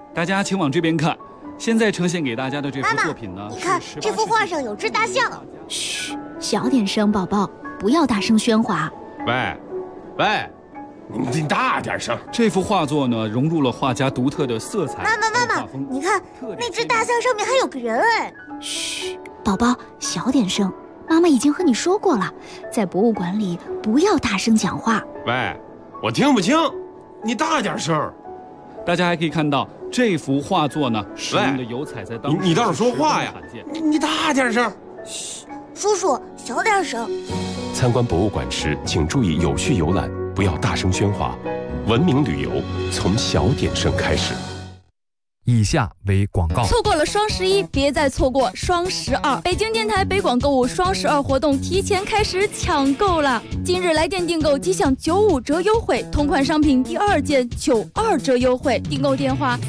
大家请往这边看。现在呈现给大家的这幅作品呢， 你看这幅画上有只大象。 嘘，小点声，宝宝，不要大声喧哗。 喂，你大点声。 这幅画作呢，融入了画家独特的色彩。 妈妈，你看那只大象上面还有个人哎。 嘘，宝宝，小点声。妈妈已经和你说过了，在博物馆里不要大声讲话。 喂，我听不清，你大点声。 大家还可以看到这幅画作呢，使用的油彩在当时你倒是说话呀！你大点声。 嘘，叔叔小点声。 参观博物馆时，请注意有序游览，不要大声喧哗。文明旅游从小点声开始。 以下为广告。 错过了双11，别再错过双12。北京电台北广购物双12活动提前开始抢购了。今日来电订购即享95折优惠，同款商品第2件92折优惠。订购电话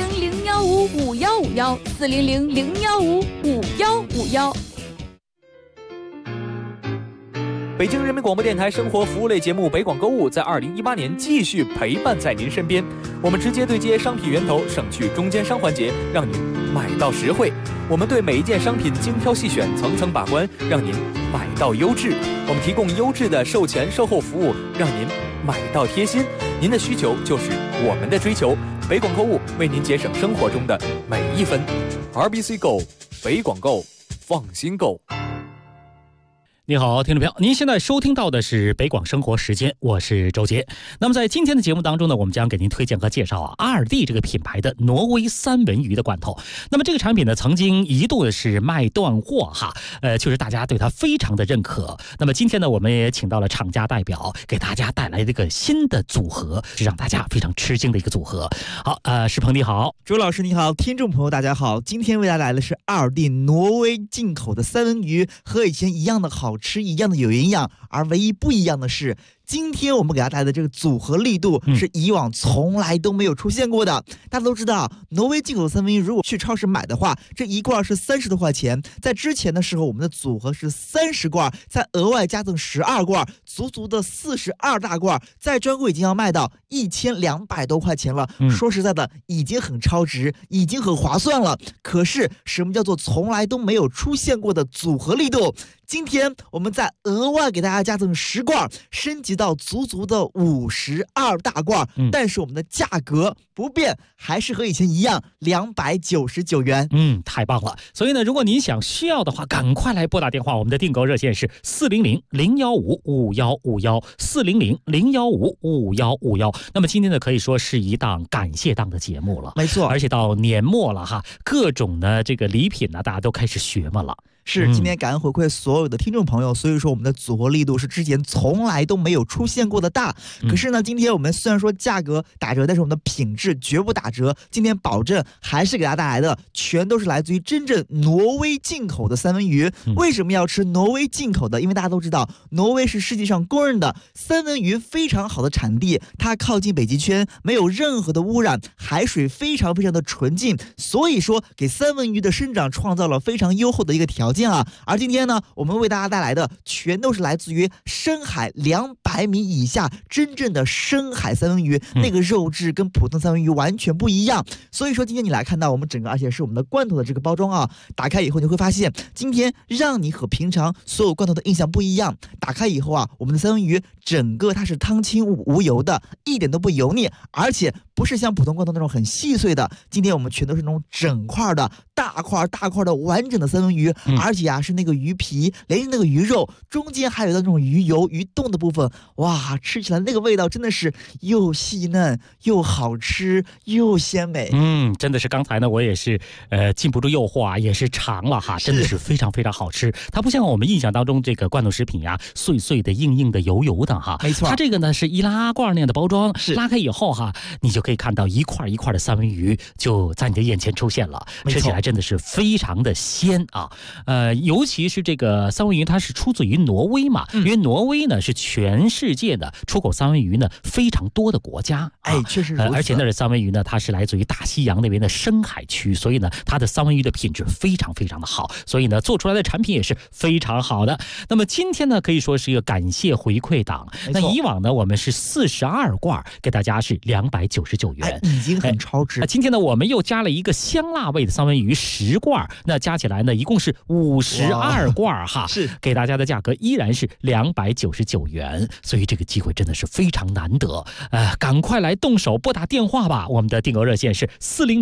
400-015-5151，400-015-5151。 北京人民广播电台生活服务类节目北广购物在2018年继续陪伴在您身边。我们直接对接商品源头，省去中间商环节，让您买到实惠。我们对每一件商品精挑细选，层层把关，让您买到优质。我们提供优质的售前售后服务，让您买到贴心。您的需求就是我们的追求。北广购物为您节省生活中的每一分。RBC Go， 北广购，放心购。 你好，听众朋友，您现在收听到的是北广生活时间，我是周杰。那么在今天的节目当中呢，我们将给您推荐和介绍阿尔蒂这个品牌的挪威三文鱼的罐头。那么这个产品呢，曾经一度是卖断货哈，确实大家对它非常的认可。那么今天呢，我们也请到了厂家代表，给大家带来这个新的组合，是让大家非常吃惊的一个组合。好，石鹏你好， 周老师你好，听众朋友大家好，今天为大家来的是阿尔蒂挪威进口的三文鱼，和以前一样的好吃，一样的有营养，而唯一不一样的是，今天我们给大家带来的这个组合力度是以往从来都没有出现过的。大家都知道，挪威进口的三文鱼如果去超市买的话，这一罐是30多块钱。在之前的时候，我们的组合是30罐，再额外加赠12罐，足足的42大罐，在专柜已经要卖到1200多块钱了。说实在的，已经很超值，已经很划算了。可是什么叫做从来都没有出现过的组合力度？今天我们再额外给大家加赠10罐，升级到足足的52大罐，但是我们的价格不变，还是和以前一样299元。 太棒了！所以呢，如果您需要的话，赶快来拨打电话，我们的订购热线是400-015-5151，400-015-5151。那么今天呢，可以说是一档感谢档的节目了， 没错， 而且到年末了哈，各种的这个礼品呢，大家都开始学嘛了。 是，今天感恩回馈所有的听众朋友，所以说我们的组合力度是之前从来都没有出现过的大。可是呢，今天我们虽然说价格打折，但是我们的品质绝不打折。今天保证还是给大家带来的全都是来自于真正挪威进口的三文鱼。为什么要吃挪威进口的？因为大家都知道，挪威是世界上公认的三文鱼非常好的产地，它靠近北极圈，没有任何的污染，海水非常非常的纯净，所以说给三文鱼的生长创造了非常优厚的一个条件啊。而今天呢，我们为大家带来的全都是来自于深海200米以下真正的深海三文鱼，那个肉质跟普通三文鱼完全不一样。所以说今天你来看到我们整个，而且是我们的罐头的这个包装啊，打开以后你会发现，今天让你和平常所有罐头的印象不一样。打开以后啊，我们的三文鱼整个它是汤清无油的，一点都不油腻，而且不是像普通罐头那种很细碎的，今天我们全都是那种整块的大块的完整的三文鱼，而且啊是那个鱼皮连着那个鱼肉，中间还有那种鱼油鱼冻的部分，哇，吃起来那个味道真的是又细嫩又好吃又鲜美。 真的是刚才呢我也是禁不住诱惑啊，也是尝了哈，真的是非常非常好吃。它不像我们印象当中这个罐头食品呀，碎碎的硬硬的油油的哈， 没错， 它这个呢是易拉罐那样的包装，拉开以后哈，你就可以看到一块一块的三文鱼就在你的眼前出现了，吃起来真的的是非常的鲜啊。尤其是这个三文鱼，它是出自于挪威嘛，因为挪威呢是全世界的出口三文鱼呢非常多的国家。 确实如此。 而且那的三文鱼呢，它是来自于大西洋那边的深海区，所以呢，它的三文鱼的品质非常非常的好，所以呢，做出来的产品也是非常好的。那么今天呢，可以说是一个感谢回馈档。那以往呢，我们是42罐，给大家是299元， 已经很超值。 那今天呢，我们又加了一个香辣味的三文鱼10罐，那加起来呢，一共是52罐哈， 是给大家的价格依然是299元，所以这个机会真的是非常难得。赶快来动手拨打电话吧，我们的订购热线是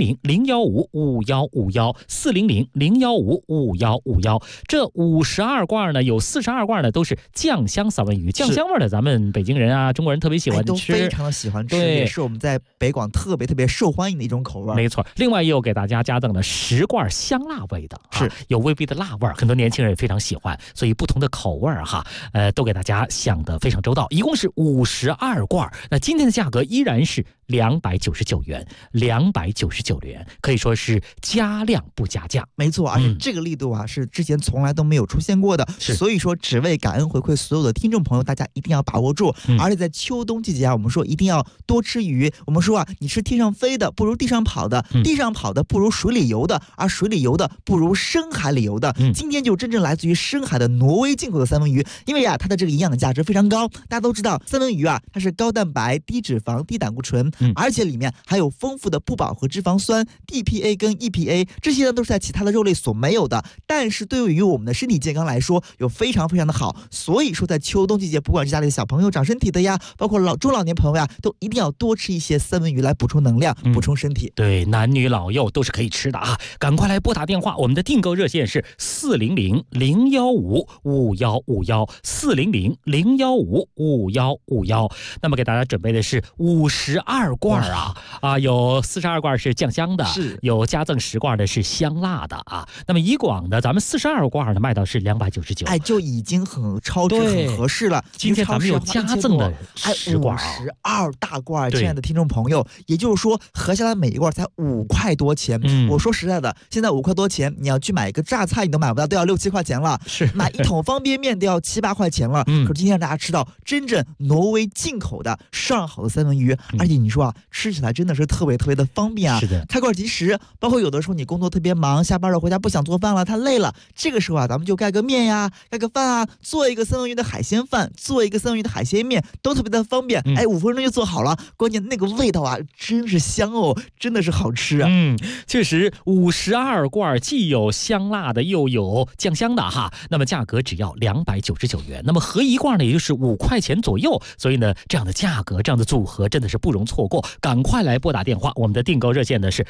400-015-5151，400-015-5151。这52罐呢，有42罐呢都是酱香三文鱼，酱香味的咱们北京人啊、中国人特别喜欢吃， 都非常的喜欢吃，也是我们在北广特别受欢迎的一种口味。 没错，另外也有给大家加赠了10罐香辣味的， 是有微微的辣味，很多年轻人也非常喜欢，所以不同的口味哈，都给大家想得非常周到，一共是52罐。那今天的价格依然是299元，299元，可以说是加量不加价。 没错，而且这个力度啊，是之前从来都没有出现过的，所以说只为感恩回馈所有的听众朋友，大家一定要把握住。而且在秋冬季节啊，我们说一定要多吃鱼。我们说啊，你吃天上飞的不如地上跑的，地上跑的不如水里游的，而水里游的不如深海里游的。今天就真正来自于深海的挪威进口的三文鱼，因为啊，它的这个营养的价值非常高。大家都知道，三文鱼啊，它是高蛋白、低脂肪、低胆固醇，而且里面还有丰富的不饱和脂肪酸 DPA 跟 EPA， 这些呢都是在其他的肉类所没有的，但是对于我们的身体健康来说，有非常非常的好。所以说在秋冬季节，不管是家里的小朋友长身体的呀，包括中老年朋友呀，都一定要多吃一些三文鱼来补充能量，补充身体。 对，男女老幼都是可以吃的啊！赶快来拨打电话，我们的订购热线是400-015-5151，400-015-5151。那么给大家准备的是52罐有42罐是酱香的，有加赠10罐的是香辣的啊。那么以广的咱们42罐呢卖到是299， 就已经很超值很合适了。 今天咱们有加赠的10罐 ，52大罐，亲爱的听众朋友，也就是说合下来每一罐才5块多钱。我说实在的，现在5块多钱，你要去买一个榨菜你都买不到，都要6、7块钱了。买一桶方便面都要7、8块钱了。可是今天让大家吃到真正挪威进口的上好的三文鱼，而且你说啊，吃起来真的是特别的方便啊。 是的， 开罐即食。包括有的时候你工作特别忙，下班了回家不想做饭了，太累了，这个时候啊，咱们就盖个面呀，盖个饭啊，做一个三文鱼的海鲜饭，做一个三文鱼的海鲜面，都特别的方便。5分钟就做好了，关键那个味道啊，真是香哦，真的是好吃啊。 确实52罐既有香辣的又有酱香的哈，那么价格只要299元，那么合一罐呢也就是5块钱左右，所以呢这样的价格这样的组合真的是不容错过，赶快来拨打电话，我们的订购热线呢是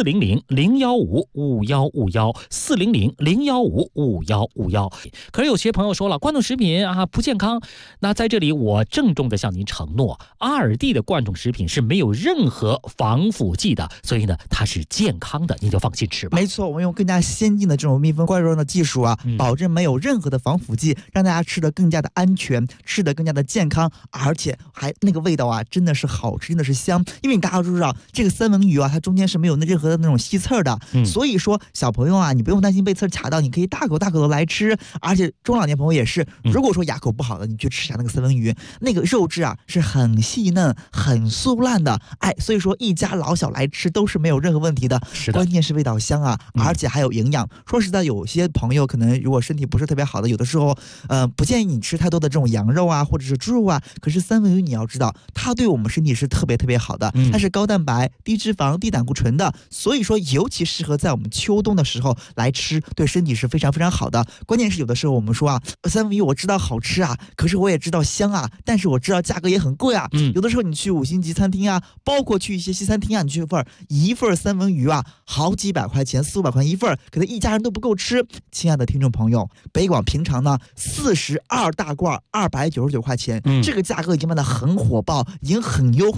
400-015-5151，400-015-5151。可是有些朋友说了，罐头食品啊不健康，那在这里我郑重的向您承诺，阿尔蒂的罐头食品是没有任何防腐剂的，所以呢它是健康的，您就放心吃吧。 没错，我们用更加先进的这种密封罐装的技术啊，保证没有任何的防腐剂，让大家吃得更加的安全，吃得更加的健康，而且还那个味道啊真的是好吃，真的是香。因为大家都知道这个三文鱼啊，它中间是没有任何的那种吸刺的，所以说小朋友啊，你不用担心被刺卡到，你可以大口的来吃。而且中老年朋友也是，如果说牙口不好的，你去吃下那个三文鱼，那个肉质啊是很细嫩很酥烂的，所以说一家老小来吃都是没有任何问题的。关键是味道香啊，而且还有营养。说实在，有些朋友可能如果身体不是特别好的，有的时候不建议你吃太多的这种羊肉啊或者是猪肉啊，可是三文鱼你要知道它对我们身体是特别好的，它是高蛋白低脂肪低胆固醇的，所以说尤其适合在我们秋冬的时候来吃，对身体是非常好的。关键是有的时候我们说啊，三文鱼我知道好吃啊，可是我也知道香啊，但是我知道价格也很贵啊。有的时候你去5星级餐厅啊，包括去一些西餐厅啊，你去一份三文鱼啊好几百块钱，400、500块一份，可能一家人都不够吃。亲爱的听众朋友，北广平常呢42大罐299块钱，这个价格已经卖得很火爆，已经很优惠很合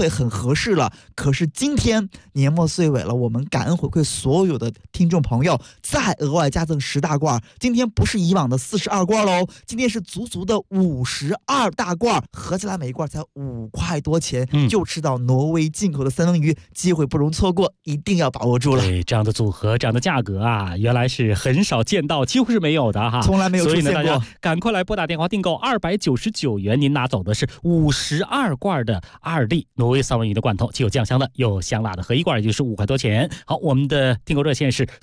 合适了。可是今天年末岁尾了，我们感恩回馈所有的听众朋友，再额外加赠10大罐。今天不是以往的42罐喽，今天是足足的52大罐，合起来每一罐才5块多钱，就吃到挪威进口的三文鱼，机会不容错过，一定要把握住了。 对，这样的组合，这样的价格啊，原来是很少见到，几乎是没有的哈， 从来没有出现过。 所以呢，大家赶快来拨打电话订购299元，您拿走的是52罐的2D挪威三文鱼的罐头，既有酱香的，有香辣的，合一罐也就是5块多钱。好，我们的订购热线是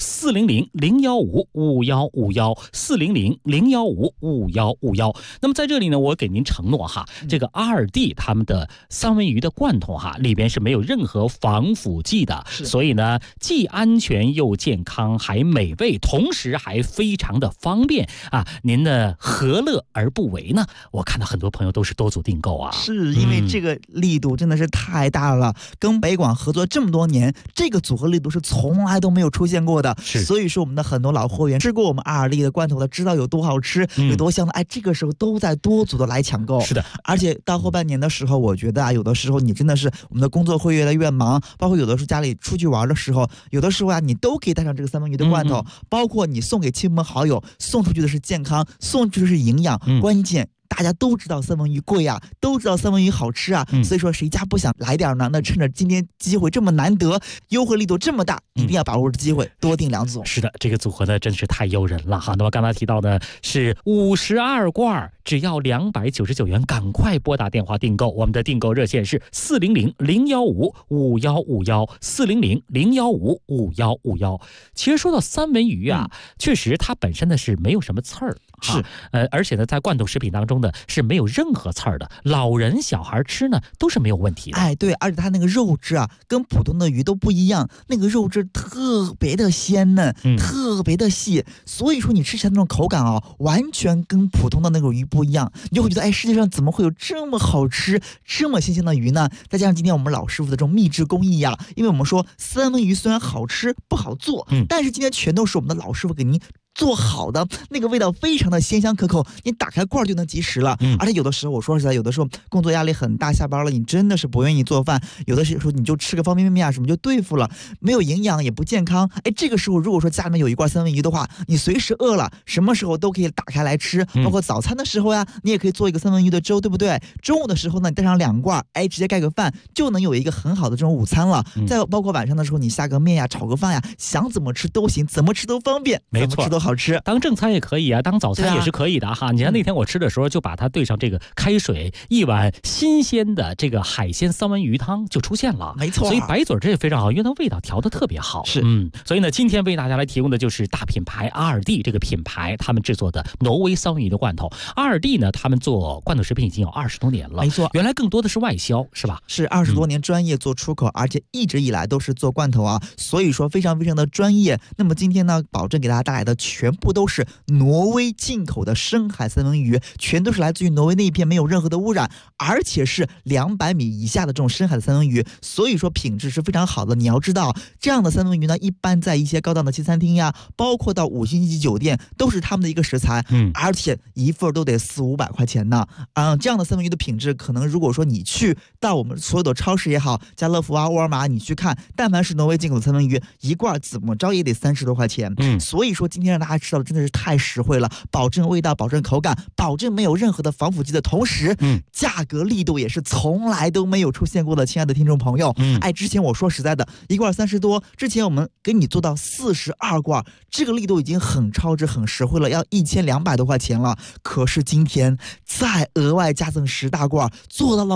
400-015-5151，400-015-5151。那么在这里呢，我给您承诺哈，这个2D他们的三文鱼的罐头哈，里边是没有任何防腐剂的，所以呢，既安全又健康，还美味，同时还非常的方便啊！您呢，何乐而不为呢？我看到很多朋友都是多组订购啊， 是因为这个力度真的是太大了，跟北广合作这么多年，这个组合力度是从来都没有出现过的。所以说我们的很多老货源吃过我们2D的罐头的，知道有多好吃，有多香的，哎，这个时候都在多组的来抢购。 是的， 而且到后半年的时候，我觉得啊，有的时候你真的是我们的工作会越来越忙，包括有的时候家里出去玩的时候，有的时候啊，你都可以带上这个三文鱼的罐头，包括你送给亲朋好友，送出去的是健康，送出去的是营养，关键大家都知道三文鱼贵啊，都知道三文鱼好吃啊，所以说谁家不想来点呢？那趁着今天机会这么难得，优惠力度这么大，一定要把握住机会，多订2组。 是的，这个组合呢真是太诱人了哈。那么刚才提到的是52罐，只要299元，赶快拨打电话订购。我们的订购热线是400-015-5151，400-015-5151。其实说到三文鱼啊，确实它本身呢是没有什么刺儿。是，而且呢，在罐头食品当中呢是没有任何刺儿的，老人小孩吃呢都是没有问题的。 哎，对，而且它那个肉质啊，跟普通的鱼都不一样，那个肉质特别的鲜嫩，特别的细，所以说你吃起来那种口感啊，完全跟普通的那种鱼不一样，你就会觉得，哎，世界上怎么会有这么好吃、这么新鲜的鱼呢？再加上今天我们老师傅的这种秘制工艺呀，因为我们说三文鱼虽然好吃不好做，但是今天全都是我们的老师傅给您做好的，那个味道非常的鲜香可口，你打开罐就能即食了。而且有的时候我说实在，有的时候工作压力很大，下班了你真的是不愿意做饭，有的时候你就吃个方便面啊什么就对付了，没有营养也不健康。哎，这个时候如果说家里面有一罐三文鱼的话，你随时饿了什么时候都可以打开来吃，包括早餐的时候呀，你也可以做一个三文鱼的粥，对不对？中午的时候呢，你带上2罐，哎，直接盖个饭就能有一个很好的这种午餐了。再包括晚上的时候，你下个面呀，炒个饭呀，想怎么吃都行，怎么吃都方便， 没错， 怎么吃都好吃。 当正餐也可以啊，当早餐也是可以的哈。你看那天我吃的时候，就把它兑上这个开水，一碗新鲜的这个海鲜三文鱼汤就出现了， 没错。 所以白嘴这也非常好，因为它味道调得特别好。 是， 所以呢，今天为大家来提供的就是大品牌2D这个品牌他们制作的挪威三文鱼的罐头。2D呢，他们做罐头食品已经有20多年了， 没错。 原来更多的是外销，是吧？ 是20多年专业做出口，而且一直以来都是做罐头啊，所以说非常非常的专业。那么今天呢，保证给大家带来的全部都是挪威进口的深海三文鱼，全都是来自于挪威那一片，没有任何的污染，而且是200米以下的这种深海的三文鱼，所以说品质是非常好的。你要知道，这样的三文鱼呢，一般在一些高档的西餐厅呀，包括到5星级酒店，都是他们的一个食材，而且一份都得400-500块钱呢。这样的三文鱼的品质，可能如果说你去到我们所有的超市也好，家乐福啊、沃尔玛，你去看，但凡是挪威进口的三文鱼，一罐怎么着也得30多块钱。所以说今天让大家吃到的真的是太实惠了，保证味道，保证口感，保证没有任何的防腐剂的同时，价格力度也是从来都没有出现过的。亲爱的听众朋友，哎，之前我说实在的，一罐30多，之前我们给你做到42罐，这个力度已经很超值、很实惠了，要1200多块钱了。可是今天再额外加赠10大罐，做到了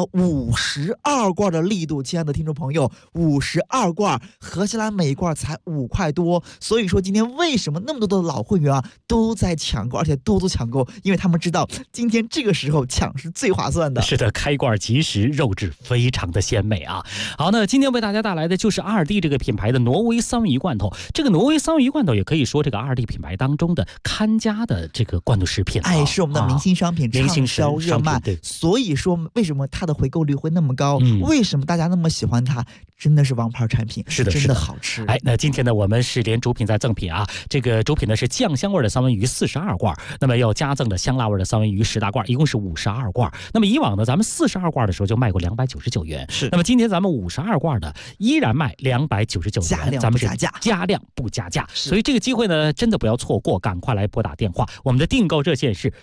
52罐的力度。亲爱的听众朋友，52罐合起来每一罐才5块多。所以说今天为什么那么多的老会员啊都在抢购，而且多多抢购，因为他们知道今天这个时候抢是最划算的。 是的，开罐即食，肉质非常的鲜美啊。好，那今天为大家带来的就是2D这个品牌的挪威三文鱼罐头。这个挪威三文鱼罐头也可以说这个2D品牌当中的看家的这个罐头食品， 哎，是我们的明星商品，畅销热卖。所以说为什么它的回购率会那么高？为什么大家那么喜欢它？真的是王牌产品， 是的， 真的好吃。 哎，那今天呢，我们是连主品再赠品啊。这个主品呢是是酱香味的三文鱼42罐，那么又加赠了香辣味的三文鱼10大罐，一共是52罐。那么以往呢，咱们42罐的时候就卖过299元， 是。 那么今天咱们52罐的依然卖299元，咱们是加量不加价，所以这个机会呢，真的不要错过，赶快来拨打电话，我们的订购热线是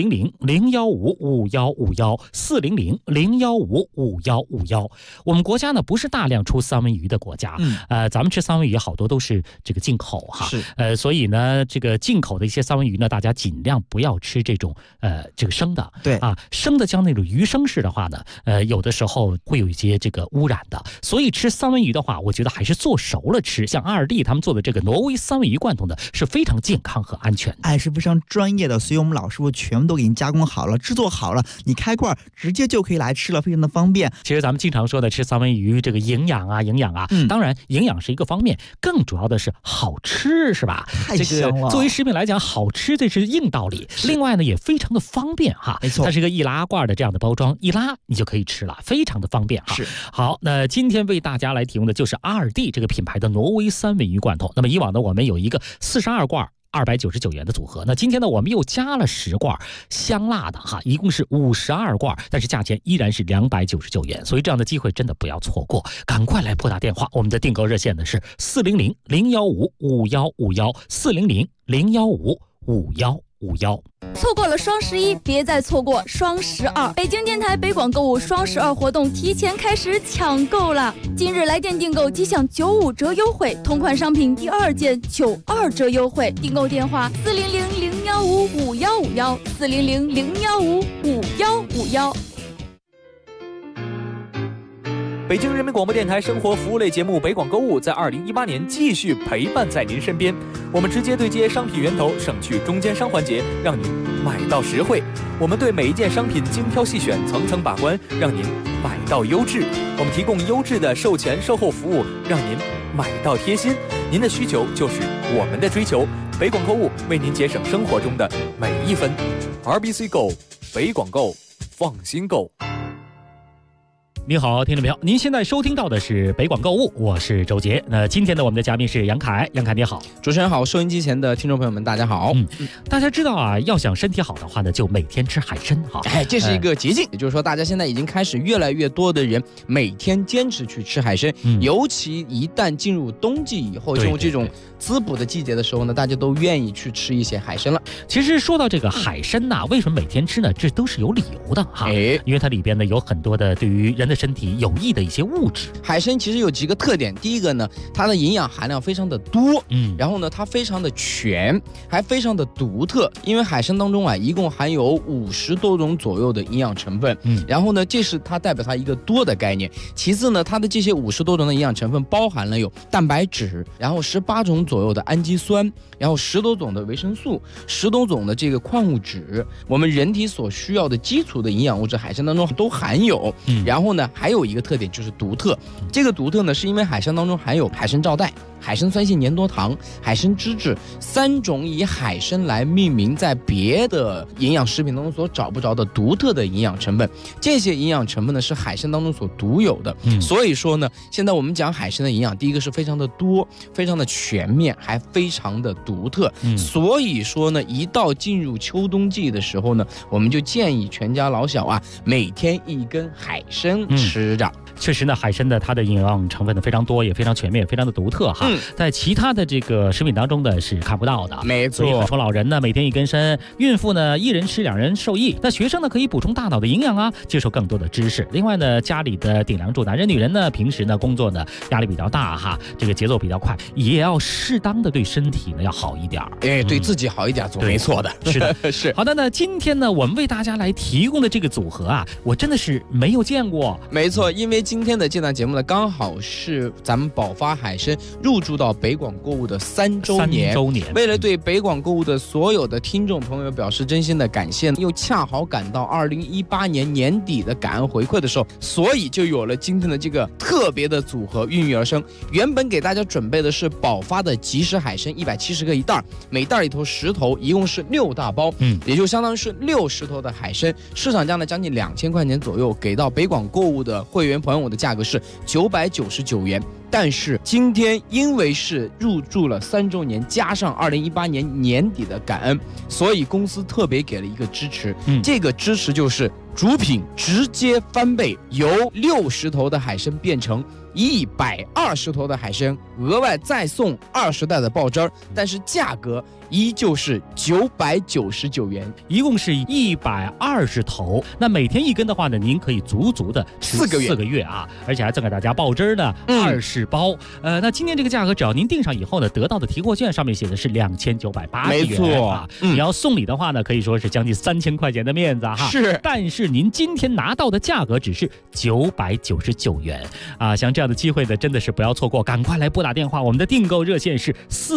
400-015-5151，400-015-5151。我们国家呢不是大量出三文鱼的国家，咱们吃三文鱼好多都是这个进口哈， 是， 所以呢，这个进口的一些三文鱼呢，大家尽量不要吃这种这个生的， 对啊，生的像那种鱼生式的话呢，有的时候会有一些这个污染的，所以吃三文鱼的话，我觉得还是做熟了吃。像阿尔蒂他们做的这个挪威三文鱼罐头呢，是非常健康和安全的， 是非常专业的，所以我们老师傅全部都给您加工好了，制作好了，你开罐直接就可以来吃了，非常的方便。 其实咱们经常说的吃三文鱼，这个营养啊，当然营养是一个方面，更主要的是好吃，是吧？ 太香了。 这个作为食品来讲，好吃这是硬道理。另外呢，也非常的方便哈， 没错， 它是一个易拉罐的这样的包装，一拉你就可以吃了，非常的方便哈。 是。 好，那今天为大家来提供的就是阿尔蒂这个品牌的挪威三文鱼罐头。那么以往呢，我们有一个42罐。299元的组合，那今天呢，我们又加了10罐香辣的哈，一共是52罐，但是价钱依然是299元，所以这样的机会真的不要错过，赶快来拨打电话，我们的订购热线呢是400-015-5151，400-015-5151。 错过了双11，别再错过双12。北京电台北广购物双12活动提前开始抢购了，今日来电订购即享95折优惠，同款商品第2件92折优惠。订购电话400-015-5151，400-015-5151。 北京人民广播电台生活服务类节目北广购物在2018年继续陪伴在您身边，我们直接对接商品源头，省去中间商环节，让您买到实惠。我们对每一件商品精挑细选，层层把关，让您买到优质。我们提供优质的售前售后服务，让您买到贴心。您的需求就是我们的追求，北广购物为您节省生活中的每一分。RBC Go， 北广购，放心购。 你好，听众朋友，您现在收听到的是北广购物，我是周杰。那今天呢，我们的嘉宾是杨凯，杨凯你好。 主持人好，收音机前的听众朋友们大家好。 大家知道啊，要想身体好的话呢，就每天吃海参哈。 这是一个捷径，也就是说，大家现在已经开始越来越多的人每天坚持去吃海参，尤其一旦进入冬季以后，进入这种滋补的季节的时候呢，大家都愿意去吃一些海参了。 其实说到这个海参呐，为什么每天吃呢？这都是有理由的哈。因为它里边呢有很多的对于人的身体有益的一些物质。 海参其实有几个特点，第一个呢，它的营养含量非常的多，然后呢，它非常的全，还非常的独特。因为海参当中啊，一共含有50多种左右的营养成分，然后呢，这是它代表它一个多的概念。其次呢，它的这些50多种的营养成分包含了有蛋白质，然后18种左右的氨基酸，然后10多种的维生素，10多种的这个矿物质，我们人体所需要的基础的营养物质，海参当中都含有。然后呢，还有一个特点就是独特，这个独特呢，是因为海参当中含有海参皂带、海参酸性粘多糖、海参脂质3种以海参来命名，在别的营养食品当中所找不着的独特的营养成分。这些营养成分呢，是海参当中所独有的。所以说呢，现在我们讲海参的营养，第一个是非常的多，非常的全面，还非常的独特。所以说呢，一到进入秋冬季的时候呢，我们就建议全家老小啊，每天1根海参吃着。 确实呢，海参的它的营养成分呢非常多，也非常全面，非常的独特哈。在其他的这个食品当中呢是看不到的。 没错。 所以很多老人呢每天1根参，孕妇呢1人吃2人受益。那学生呢可以补充大脑的营养啊，接受更多的知识。另外呢，家里的顶梁柱男人女人呢，平时呢工作呢压力比较大哈，这个节奏比较快，也要适当的对身体呢要好一点。 对自己好一点总没错的。 是的，是。好的，那今天呢我们为大家来提供的这个组合啊，我真的是没有见过。 没错，因为今天的这档节目呢，刚好是咱们宝发海参入驻到北广购物的3周年。为了对北广购物的所有的听众朋友表示真心的感谢，又恰好赶到2018年年底的感恩回馈的时候，所以就有了今天的这个特别的组合孕育而生。原本给大家准备的是宝发的即食海参170个一袋，每袋里头10头，一共是6大包，也就相当于是60头的海参，市场价呢将近2000块钱左右，给到北广购物的会员朋友原我的价格是999元。但是今天因为是入驻了3周年，加上2018年年底的感恩，所以公司特别给了一个支持。这个支持就是主品直接翻倍，由60头的海参变成120头的海参，额外再送20袋的爆汁儿，但是价格依旧是999元， 一共是120头。那每天1根的话呢，您可以足足的吃4个月啊，而且还赠给大家爆汁呢20包。那今天这个价格，只要您订上以后呢，得到的提货券上面写的是2980元， 没错啊。你要送礼的话呢，可以说是将近3000块钱的面子哈。 是， 但是您今天拿到的价格只是999元啊！像这样的机会呢，真的是不要错过，赶快来拨打电话，我们的订购热线是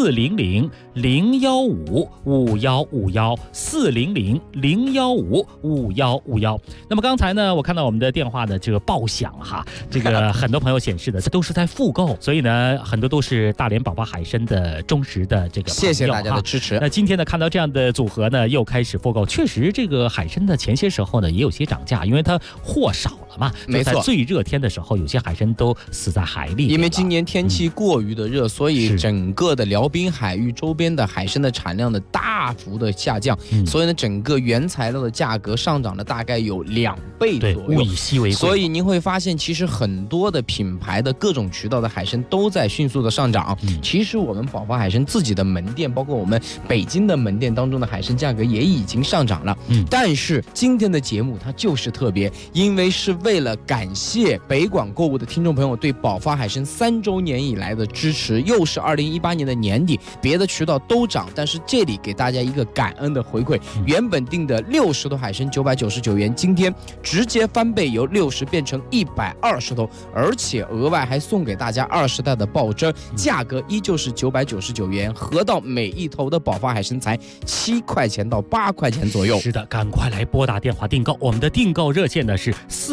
400-015-5151，400-015-5151。那么刚才呢，我看到我们的电话的这个报响哈，这个很多朋友显示的都是在复购，所以呢，很多都是大连宝宝海参的忠实的这个朋友， 谢谢大家的支持。 那今天呢，看到这样的组合呢，又开始复购，确实这个海参的前些时候呢，也有些涨价，因为它货少了嘛。 没错， 在最热天的时候，有些海参都死在海里。 因为今年天气过于的热，所以整个的辽滨海域周边的海参的产量的大幅的下降，所以呢，整个原材料的价格上涨了大概有2倍左右。 物以稀为贵。 所以您会发现，其实很多的品牌的各种渠道的海参都在迅速的上涨。其实我们宝发海参自己的门店，包括我们北京的门店当中的海参价格也已经上涨了。但是今天的节目它就是特别，因为是为了感谢北广购物的听众朋友对宝发海参3周年以来的支持，又是2018年的年底，别的渠道都涨，但是这里给大家一个感恩的回馈，原本定的60头海参999元，今天直接翻倍，由60变成120头，而且额外还送给大家20袋的爆汁，价格依旧是999元，合到每一头的宝发海参才7块钱到8块钱左右。 是的，赶快来拨打电话订购，我们的订购热线呢是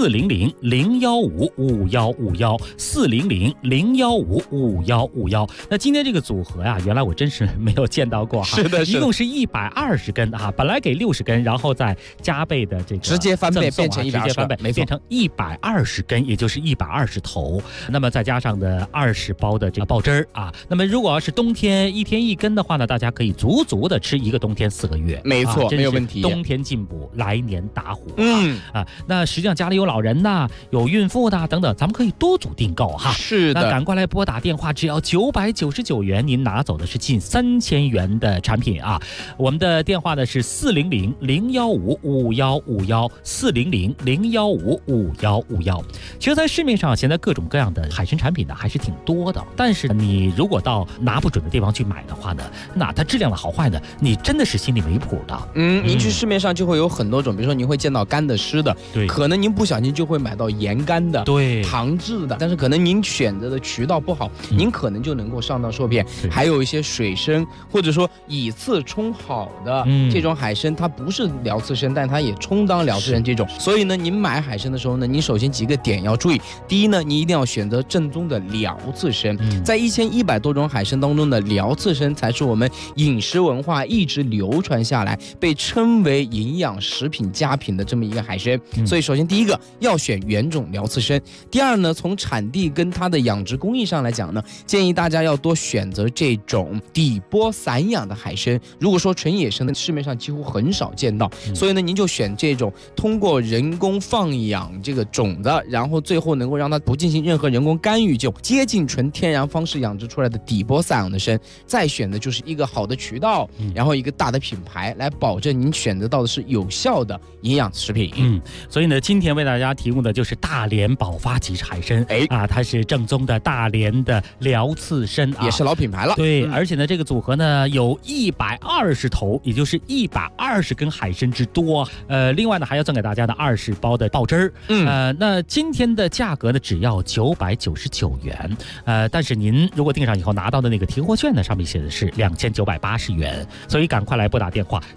400-015-5151，400-015-5151。那今天这个组合呀，原来我真是没有见到过哈。 是的， 一共是120根啊，本来给60根，然后再加倍的这个直接翻倍变成120， 直接翻倍变成120根，也就是120头。那么再加上的20包的这个爆汁儿啊，那么如果要是冬天1天1根的话呢，大家可以足足的吃一个冬天4个月。 没错，没有问题。 冬天进补，来年打虎。那实际上家里有老人呐，有孕妇的等等，咱们可以多组订购哈。 是的， 那赶快来拨打电话，只要999元，您拿走的是近3000元的产品啊。我们的电话呢是400-015-5151，400-015-5151。其实，在市面上现在各种各样的海参产品呢还是挺多的，但是你如果到拿不准的地方去买的话呢，那它质量的好坏呢，你真的是心里没谱的。 您去市面上就会有很多种，比如说您会见到干的、湿的， 对， 可能您不小心就会买到盐干的， 对， 糖制的，但是可能您选择的渠道不好，您可能就能够上当受骗。还有一些水参，或者说以次充好的这种海参，它不是辽刺参，但它也充当辽刺参这种。所以呢，您买海参的时候呢，您首先几个点要注意。第一呢，你一定要选择正宗的辽刺参，在1100多种海参当中的辽刺参才是我们饮食文化一直流传下来，被称为营养食品佳品的这么一个海参。所以首先第一个要选原种辽刺参。第二呢，从产地跟它的养殖工艺上来讲呢，建议大家要多选择这种底波散养的海参。如果说纯野生的，市面上几乎很少见到，所以呢，您就选这种通过人工放养这个种的，然后最后能够让它不进行任何人工干预，就接近纯天然方式养殖出来的底波散养的参。再选的就是一个好的渠道，然后一个大的品牌，来保证您选择到的是有效的营养食品。 所以呢，今天为大家提供的就是大连宝发级海参，它是正宗的大连的辽刺参啊， 也是老品牌了。 对，而且呢，这个组合呢有120头，也就是120根海参之多。另外呢，还要赠给大家的20包的爆汁儿。那今天的价格呢，只要999元。但是您如果订上以后拿到的那个提货券呢，上面写的是2980元。所以赶快来拨打电话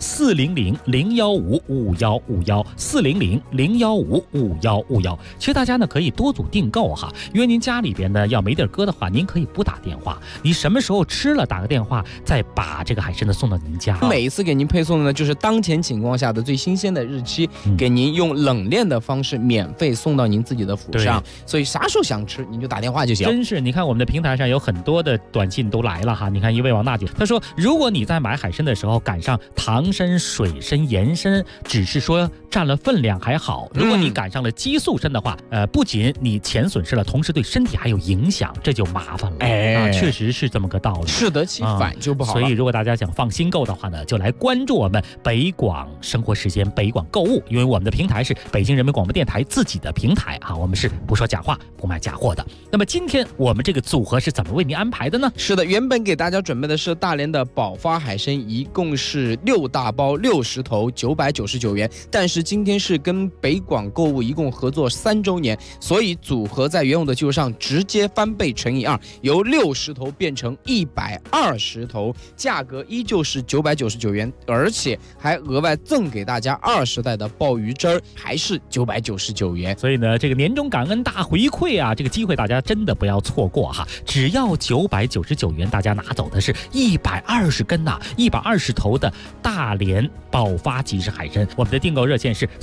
400-015-5151，400-015-5151。其实大家呢可以多组订购哈，因为您家里边呢要没地儿搁的话，您可以不打电话，你什么时候吃了打个电话，再把这个海参呢送到您家。 家。 每一次给您配送的呢，就是当前情况下的最新鲜的日期，给您用冷链的方式免费送到您自己的府上。所以啥时候想吃，您就打电话就行。 真是，你看我们的平台上有很多的短信都来了哈。你看一位王大姐，她说，如果你在买海参的时候赶上糖参、水参、盐参，只是说占了分量还好；如果你赶上了激素参的话，不仅你钱损失了，同时对身体还有影响，这就麻烦了。确实是这么个道理， 适得其反就不好了。 所以如果大家想放心购的话呢，就来关注我们北广生活时间、北广购物，因为我们的平台是北京人民广播电台自己的平台啊，我们是不说假话、不卖假货的。那么今天我们这个组合是怎么为您安排的呢？ 是的，原本给大家准备的是大连的宝发海参，一共是6大包60头，999元。但是今天是跟北广购物一共合作3周年，所以组合在原有的基础上直接翻倍乘以2，由60头变成120头，价格依旧是999元，而且还额外赠给大家20袋的鲍鱼汁儿，还是999元。 所以呢，这个年终感恩大回馈啊，这个机会大家真的不要错过哈！只要999元，大家拿走的是120根呐，120头的大连宝发即食海参。我们的订购热线是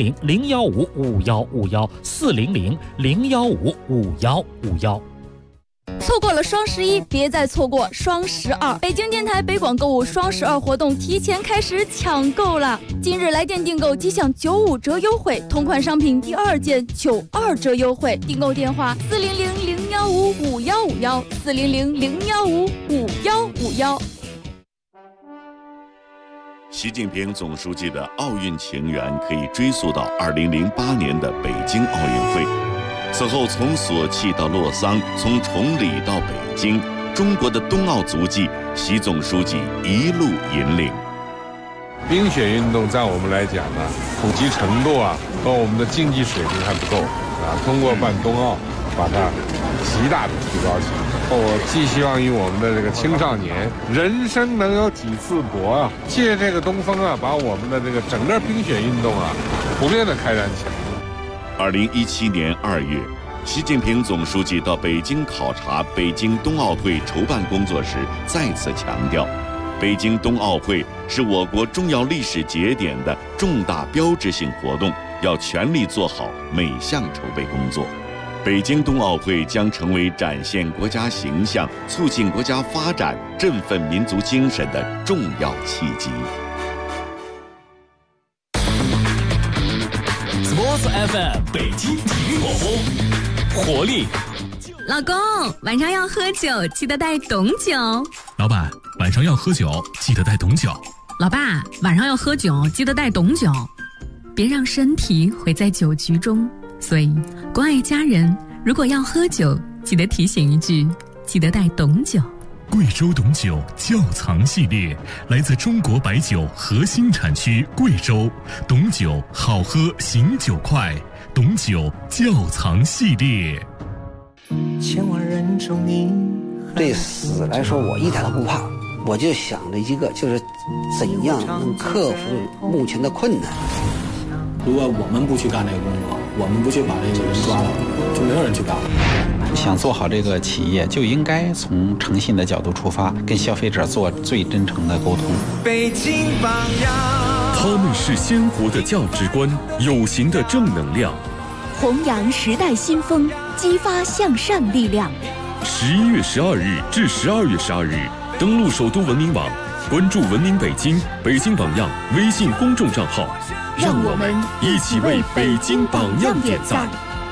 400-015-5151，400-015-5151。 错过了双11，别再错过双12。北京电台北广购物双12活动提前开始抢购了！今日来电订购即享95折优惠，同款商品第2件92折优惠。订购电话400-015-5151，400-015-5151。 习近平总书记的奥运情缘可以追溯到2008年的北京奥运会。此后，从索契到洛桑，从崇礼到北京，中国的冬奥足迹，习总书记一路引领。 冰雪运动在我们来讲呢，普及程度和我们的竞技水平还不够通过办冬奥，把它极大的提高起来。我寄希望于我们的这个青少年，人生能有几次搏借这个东风把我们的这个整个冰雪运动普遍的开展起来。 2017年2月，习近平总书记到北京考察北京冬奥会筹办工作时，再次强调，北京冬奥会是我国重要历史节点的重大标志性活动，要全力做好每项筹备工作。北京冬奥会将成为展现国家形象、促进国家发展、振奋民族精神的重要契机。 Sports FM 北京体育广播，活力。 老公，晚上要喝酒，记得带董酒。 老板，晚上要喝酒，记得带董酒。 老爸，晚上要喝酒，记得带董酒。别让身体毁在酒局中。所以，关爱家人，如果要喝酒，记得提醒一句，记得带董酒。 贵州董酒窖藏系列，来自中国白酒核心产区贵州，董酒好喝醒酒快，董酒窖藏系列。 千万人中你对死来说，我一点都不怕，我就想着一个，就是怎样能克服目前的困难。 如果我们不去干这个工作，我们不去把这个人抓到，就没有人去干了。 想做好这个企业，就应该从诚信的角度出发，跟消费者做最真诚的沟通。 北京榜样，他们是鲜活的价值观，有形的正能量， 弘扬时代新风，激发向善力量。 11月12日至12月12日，登录首都文明网，关注文明北京、北京榜样微信公众账号， 让我们一起为北京榜样点赞。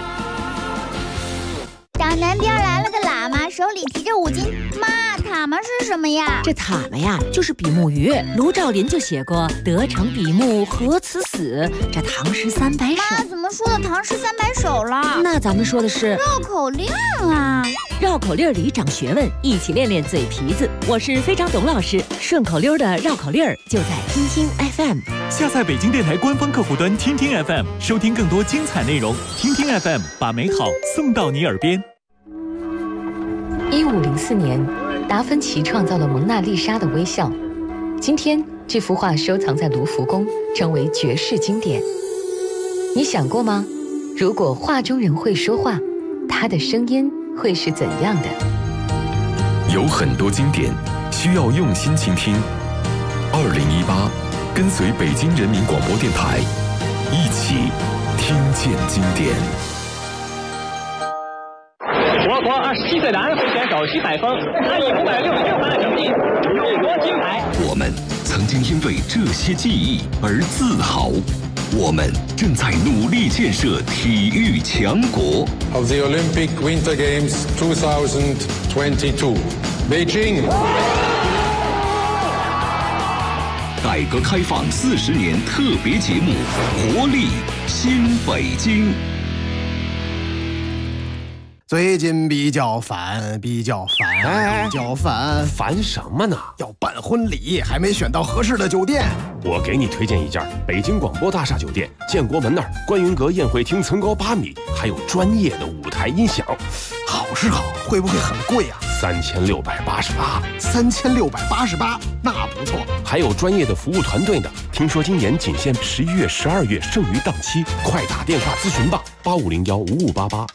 打南边来了个喇嘛，手里提着5斤。妈，塔嘛是什么呀？ 这塔嘛呀，就是比目鱼。卢照邻就写过“得成比目何辞死”，这唐诗300首。 妈，怎么说的唐诗300首了？ 那咱们说的是绕口令啊！ 绕口令里长学问，一起练练嘴皮子。我是非常董老师，顺口溜的绕口令就在听听 FM。 下载北京电台官方客户端听听 FM， 收听更多精彩内容。听听 FM， 把美好送到你耳边。 1504年，达芬奇创造了蒙娜丽莎的微笑。今天，这幅画收藏在卢浮宫，成为绝世经典。你想过吗？如果画中人会说话，他的声音会是怎样的？ 有很多经典需要用心倾听。 2018，跟随北京人民广播电台，一起听见经典。 我国27岁的安徽选手徐采峰，他以566分的成绩勇夺金牌。 我们曾经因为这些记忆而自豪，我们正在努力建设体育强国。 Of the Olympic Winter Games 2022, Beijing。 改革开放40年特别节目《活力新北京》。 最近比较烦， 烦什么呢？ 要办婚礼，还没选到合适的酒店。 我给你推荐一家北京广播大厦酒店，建国门那儿观云阁宴会厅层高8米，还有专业的舞台音响。 好是好，会不会很贵啊 ？3688。 3688，那不错。 还有专业的服务团队呢。听说今年仅限11月、12月剩余档期，快打电话咨询吧，85015588。